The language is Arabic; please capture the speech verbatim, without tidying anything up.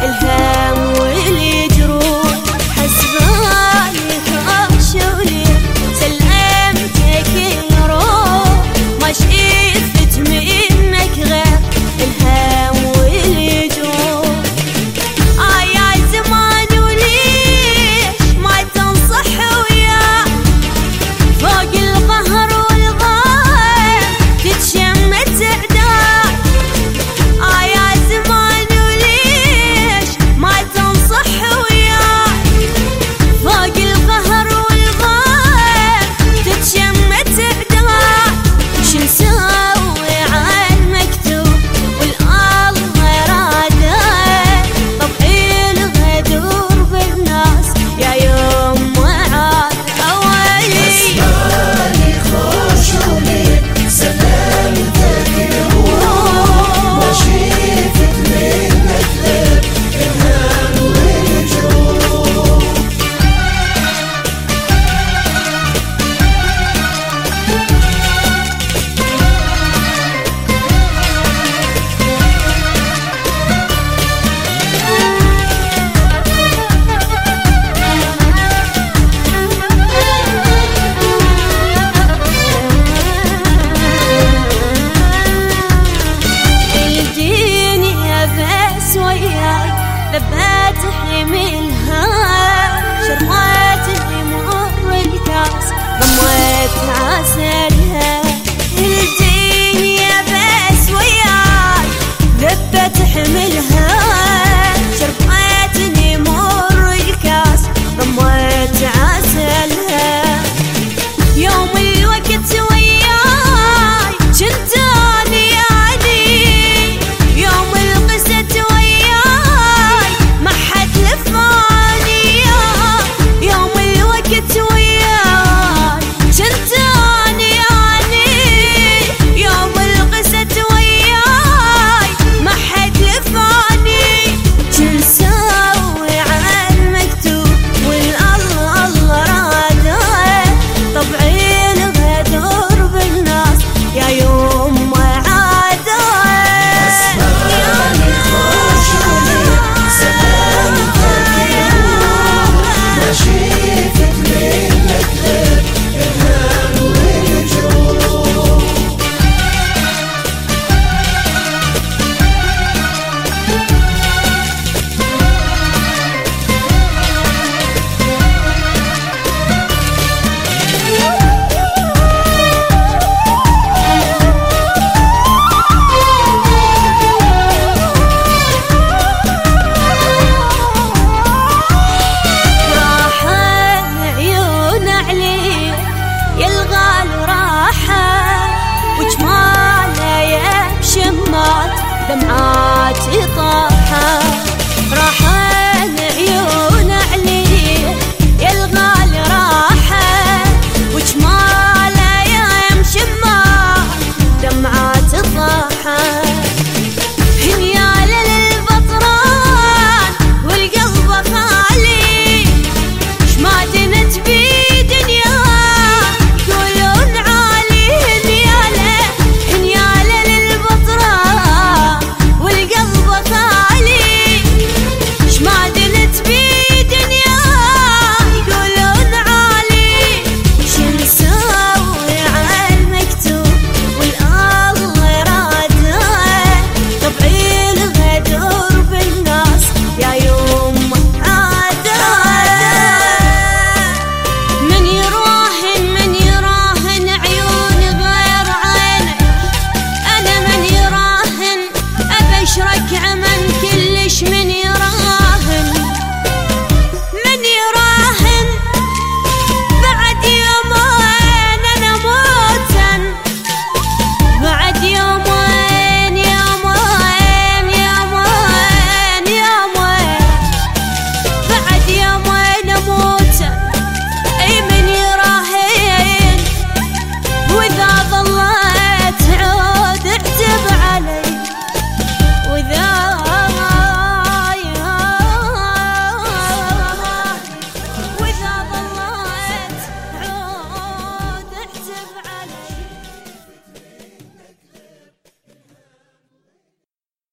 الهم والجروح حسباني خاشولي سلمتك يا روح ما شفت منك غير الهم والجروح. آه يا زمان وليش ما تنصح وياه فوق القهر والغام تتشمت اعداء. آه يا زمان وليش ما تنصح وياه فوق القهر والغام تتشمت اعداء. شو نسوي عالمكتوب والله راده طبعي الغدور بالناس يا يوم وعاد اولي. اسمعني خاشولي سلامتك يا روح ما شفت منك غير الهم والجروح. الدنيا بس وياي ذبات حملها شربات مر الكاس ضميت عسلها. الدنيا بس وياي ذبت حملها شربات مر الكاس ضميت عسلها. يوم الوقت وياي كنت اني يعني يوم القست وياي ما حد لفاني. يوم الوقت وياي كنت اني يعني يوم القست وياي ما حد لفاني. شو نسوي عالمكتوب والله الله راده طبعي الغدور بالناس يا يوم وعاده. اسمعني خاشولي سلامتك يا روح ما شفت منك غير الهم والجروح. راحة عيون علي يلغى الراحة وجماله يا بشمات دمعات